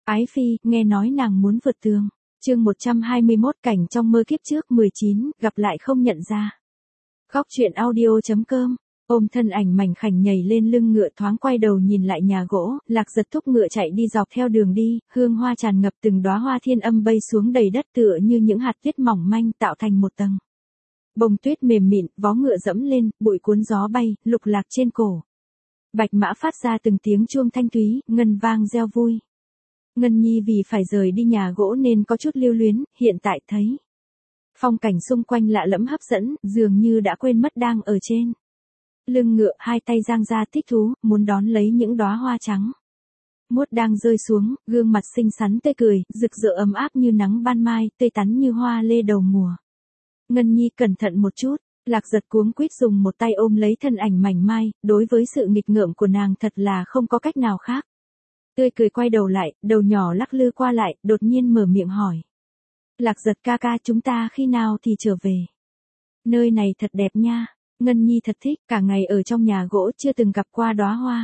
Ái Phi, nghe nói nàng muốn vượt tường. Chương 121 cảnh trong mơ kiếp trước 19, gặp lại không nhận ra. Góc truyện audio.com. Ôm thân ảnh mảnh khảnh nhảy lên lưng ngựa thoáng quay đầu nhìn lại nhà gỗ, Lạc Giật thúc ngựa chạy đi dọc theo đường đi, hương hoa tràn ngập từng đóa hoa thiên âm bay xuống đầy đất tựa như những hạt tuyết mỏng manh tạo thành một tầng. Bông tuyết mềm mịn, vó ngựa dẫm lên, bụi cuốn gió bay, lục lạc trên cổ. Bạch mã phát ra từng tiếng chuông thanh thúy, ngân vang reo vui. Ngân Nhi vì phải rời đi nhà gỗ nên có chút lưu luyến, hiện tại thấy phong cảnh xung quanh lạ lẫm hấp dẫn, dường như đã quên mất đang ở trên lưng ngựa, hai tay giang ra thích thú, muốn đón lấy những đóa hoa trắng. Muốt đang rơi xuống, gương mặt xinh xắn tươi cười, rực rỡ ấm áp như nắng ban mai, tươi tắn như hoa lê đầu mùa. Ngân Nhi cẩn thận một chút, Lạc Giật cuống quýt dùng một tay ôm lấy thân ảnh mảnh mai, đối với sự nghịch ngợm của nàng thật là không có cách nào khác. Tươi cười quay đầu lại, đầu nhỏ lắc lư qua lại, đột nhiên mở miệng hỏi. Lạc Giật ca ca, chúng ta khi nào thì trở về? Nơi này thật đẹp nha. Ngân Nhi thật thích, cả ngày ở trong nhà gỗ chưa từng gặp qua đóa hoa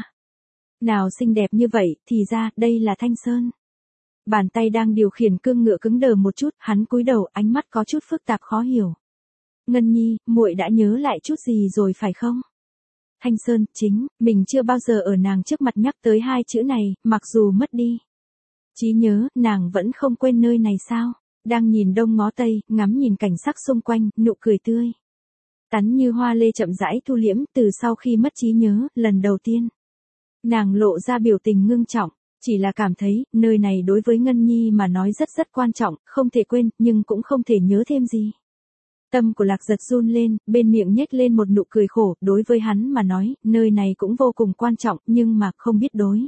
nào xinh đẹp như vậy, thì ra, đây là Thanh Sơn. Bàn tay đang điều khiển cương ngựa cứng đờ một chút, hắn cúi đầu, ánh mắt có chút phức tạp khó hiểu. Ngân Nhi, muội đã nhớ lại chút gì rồi phải không? Thanh Sơn, chính, mình chưa bao giờ ở nàng trước mặt nhắc tới hai chữ này, mặc dù mất đi trí nhớ, nàng vẫn không quên nơi này sao? Đang nhìn đông ngó tây, ngắm nhìn cảnh sắc xung quanh, nụ cười tươi tắn như hoa lê chậm rãi thu liễm, từ sau khi mất trí nhớ, lần đầu tiên nàng lộ ra biểu tình ngưng trọng, chỉ là cảm thấy, nơi này đối với Ngân Nhi mà nói rất rất quan trọng, không thể quên, nhưng cũng không thể nhớ thêm gì. Tâm của Lạc Giật run lên, bên miệng nhếch lên một nụ cười khổ, đối với hắn mà nói, nơi này cũng vô cùng quan trọng, nhưng mà không biết đối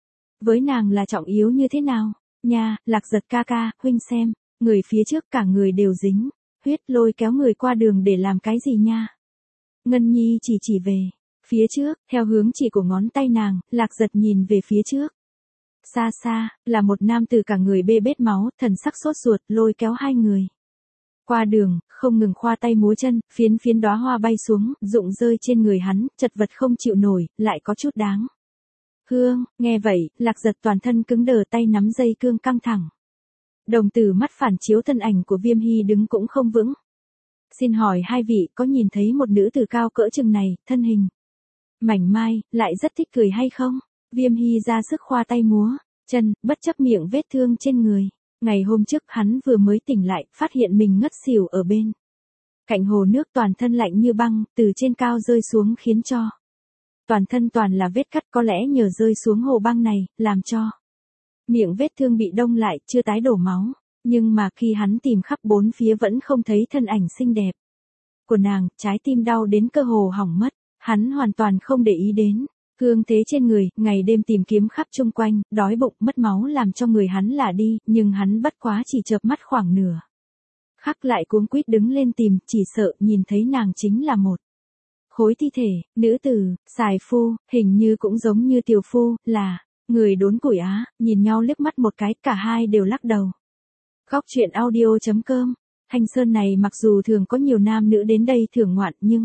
với nàng là trọng yếu như thế nào. Nha, Lạc Giật ca ca, huynh xem, người phía trước cả người đều dính huyết, lôi kéo người qua đường để làm cái gì nha? Ngân Nhi chỉ về phía trước, theo hướng chỉ của ngón tay nàng, Lạc Giật nhìn về phía trước. Xa xa, là một nam tử cả người bê bết máu, thần sắc sốt ruột, lôi kéo hai người qua đường, không ngừng khoa tay múa chân, phiến phiến đóa hoa bay xuống, rụng rơi trên người hắn, chật vật không chịu nổi, lại có chút đáng thương. Nghe vậy, Lạc Giật toàn thân cứng đờ, tay nắm dây cương căng thẳng. Đồng tử mắt phản chiếu thân ảnh của Viêm Hy đứng cũng không vững. Xin hỏi hai vị có nhìn thấy một nữ tử cao cỡ chừng này, thân hình mảnh mai, lại rất thích cười hay không? Viêm Hy ra sức khoa tay múa chân, bất chấp miệng vết thương trên người. Ngày hôm trước hắn vừa mới tỉnh lại, phát hiện mình ngất xỉu ở bên cạnh hồ nước, toàn thân lạnh như băng, từ trên cao rơi xuống khiến cho toàn thân toàn là vết cắt, có lẽ nhờ rơi xuống hồ băng này, làm cho miệng vết thương bị đông lại, chưa tái đổ máu. Nhưng mà khi hắn tìm khắp bốn phía vẫn không thấy thân ảnh xinh đẹp của nàng, trái tim đau đến cơ hồ hỏng mất. Hắn hoàn toàn không để ý đến thương thế trên người, ngày đêm tìm kiếm khắp chung quanh, đói bụng mất máu làm cho người hắn lả đi, nhưng hắn bất quá chỉ chợp mắt khoảng nửa khắc lại cuống quýt đứng lên tìm, chỉ sợ nhìn thấy nàng chính là một khối thi thể. Nữ tử, Sài Phu, hình như cũng giống như Tiểu Phu, là người đốn củi á. Nhìn nhau liếc mắt một cái, cả hai đều lắc đầu. Góc truyện audio.com. Thanh Sơn này mặc dù thường có nhiều nam nữ đến đây thưởng ngoạn, nhưng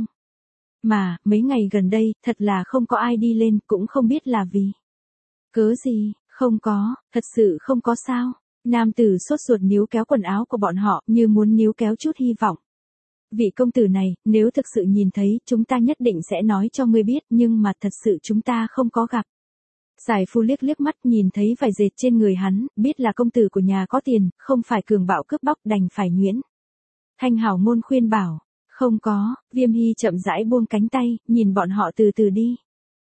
mà, mấy ngày gần đây, thật là không có ai đi lên, cũng không biết là vì cớ gì. Không có, thật sự không có sao. Nam tử sốt ruột níu kéo quần áo của bọn họ, như muốn níu kéo chút hy vọng. Vị công tử này, nếu thực sự nhìn thấy, chúng ta nhất định sẽ nói cho ngươi biết, nhưng mà thật sự chúng ta không có gặp. Sài Phu liếc liếc mắt, nhìn thấy vải dệt trên người hắn, biết là công tử của nhà có tiền, không phải cường bạo cướp bóc, đành phải nhuyễn thanh hảo ngôn khuyên bảo. Không có. Viêm Hy chậm rãi buông cánh tay, nhìn bọn họ từ từ đi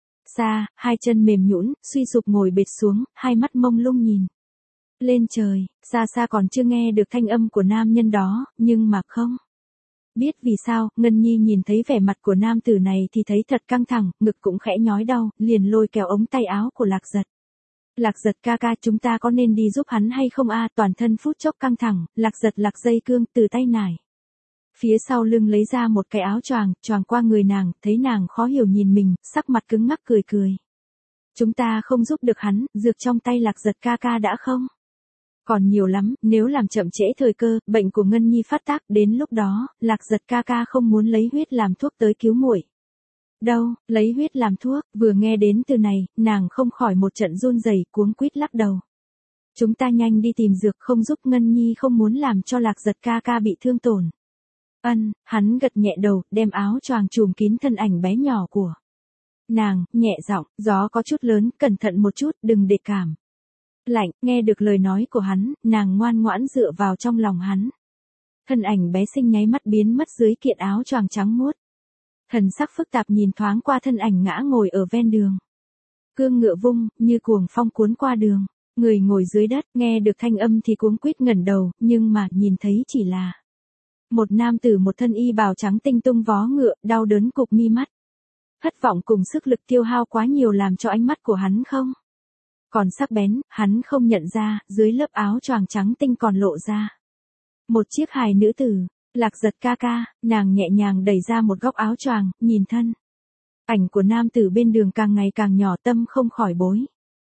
xa, hai chân mềm nhũn, suy sụp ngồi bệt xuống, hai mắt mông lung nhìn lên trời. Xa xa còn chưa nghe được thanh âm của nam nhân đó, nhưng mà không biết vì sao, Ngân Nhi nhìn thấy vẻ mặt của nam tử này thì thấy thật căng thẳng, ngực cũng khẽ nhói đau, liền lôi kéo ống tay áo của Lạc Giật. Lạc Giật ca ca, chúng ta có nên đi giúp hắn hay không a? Toàn thân phút chốc căng thẳng, Lạc Giật lạc dây cương từ tay nải phía sau lưng lấy ra một cái áo choàng, choàng qua người nàng, thấy nàng khó hiểu nhìn mình, sắc mặt cứng ngắc cười cười. Chúng ta không giúp được hắn, dược trong tay Lạc Giật ca ca đã không còn nhiều lắm, nếu làm chậm trễ thời cơ, bệnh của Ngân Nhi phát tác, đến lúc đó, Lạc Giật ca ca không muốn lấy huyết làm thuốc tới cứu muội. Đâu, lấy huyết làm thuốc, vừa nghe đến từ này, nàng không khỏi một trận run rẩy, cuống quýt lắc đầu. Chúng ta nhanh đi tìm dược không giúp Ngân Nhi không muốn làm cho Lạc Giật ca ca bị thương tổn. Ân, hắn gật nhẹ đầu, đem áo choàng trùm kín thân ảnh bé nhỏ của nàng, nhẹ giọng, gió có chút lớn, cẩn thận một chút, đừng để cảm lạnh. Nghe được lời nói của hắn, nàng ngoan ngoãn dựa vào trong lòng hắn. Thân ảnh bé xinh nháy mắt biến mất dưới kiện áo choàng trắng muốt. Thần sắc phức tạp nhìn thoáng qua thân ảnh ngã ngồi ở ven đường. Cương ngựa vung, như cuồng phong cuốn qua đường. Người ngồi dưới đất, nghe được thanh âm thì cuống quýt ngẩng đầu, nhưng mà nhìn thấy chỉ là một nam tử một thân y bào trắng tinh tung vó ngựa, đau đớn cụp mi mắt. Thất vọng cùng sức lực tiêu hao quá nhiều làm cho ánh mắt của hắn không còn sắc bén, hắn không nhận ra, dưới lớp áo choàng trắng tinh còn lộ ra một chiếc hài nữ tử. Lạc Giật ca ca, nàng nhẹ nhàng đẩy ra một góc áo choàng, nhìn thân ảnh của nam tử bên đường càng ngày càng nhỏ, tâm không khỏi bối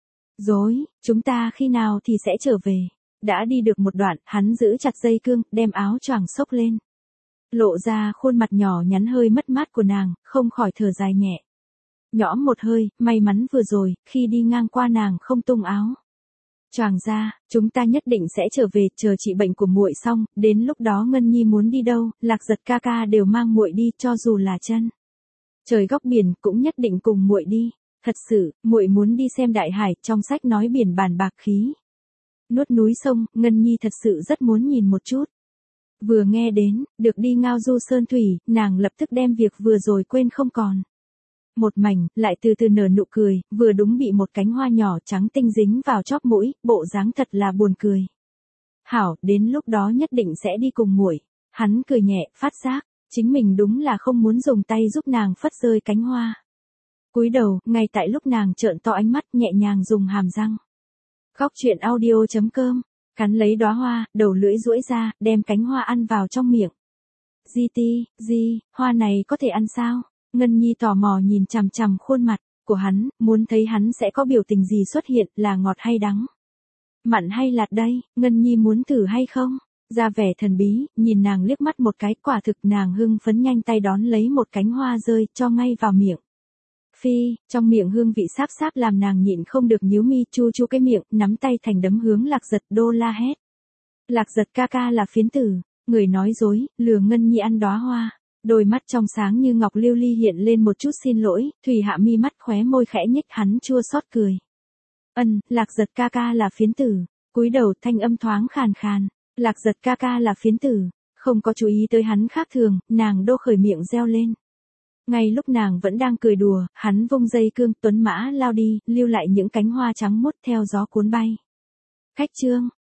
rối. Chúng ta khi nào thì sẽ trở về? Đã đi được một đoạn, hắn giữ chặt dây cương, đem áo choàng xốc lên. Lộ ra khuôn mặt nhỏ nhắn hơi mất mát của nàng, không khỏi thở dài nhẹ nhõm một hơi, may mắn vừa rồi, khi đi ngang qua nàng không tung áo choàng ra. Chúng ta nhất định sẽ trở về, chờ trị bệnh của muội xong, đến lúc đó Ngân Nhi muốn đi đâu, Lạc Giật ca ca đều mang muội đi, cho dù là chân trời góc biển cũng nhất định cùng muội đi. Thật sự, muội muốn đi xem đại hải, trong sách nói biển bàn bạc khí nuốt núi sông, Ngân Nhi thật sự rất muốn nhìn một chút. Vừa nghe đến, được đi ngao du sơn thủy, nàng lập tức đem việc vừa rồi quên không còn một mảnh, lại từ từ nở nụ cười, vừa đúng bị một cánh hoa nhỏ trắng tinh dính vào chóp mũi, bộ dáng thật là buồn cười. Hảo, đến lúc đó nhất định sẽ đi cùng muội. Hắn cười nhẹ, phát giác chính mình đúng là không muốn dùng tay giúp nàng phất rơi cánh hoa. Cúi đầu, ngay tại lúc nàng trợn to ánh mắt, nhẹ nhàng dùng hàm răng Góc truyện audio.com cắn lấy đóa hoa, đầu lưỡi duỗi ra, đem cánh hoa ăn vào trong miệng. Hoa này có thể ăn sao? Ngân Nhi tò mò nhìn chằm chằm khuôn mặt của hắn, muốn thấy hắn sẽ có biểu tình gì xuất hiện, là ngọt hay đắng, mặn hay lạt đây. Ngân Nhi muốn thử hay không? Ra vẻ thần bí, nhìn nàng liếc mắt một cái, quả thực nàng hưng phấn nhanh tay đón lấy một cánh hoa rơi, cho ngay vào miệng. Phi, trong miệng hương vị sáp sáp làm nàng nhịn không được nhíu mi, chu chu cái miệng, nắm tay thành đấm hướng Lạc Giật đô la hét. Lạc Giật ca ca là phiến tử, người nói dối, lừa Ngân Nhi ăn đóa hoa. Đôi mắt trong sáng như ngọc lưu ly hiện lên một chút xin lỗi, Thùy Hạ mi mắt khóe môi khẽ nhếch, hắn chua xót cười. Lạc Giật ca ca là phiến tử. Cúi đầu, thanh âm thoáng khàn khàn. Lạc Giật ca ca là phiến tử. Không có chú ý tới hắn khác thường, nàng đô khởi miệng reo lên. Ngay lúc nàng vẫn đang cười đùa, hắn vung dây cương, tuấn mã lao đi, lưu lại những cánh hoa trắng muốt theo gió cuốn bay. Khách chương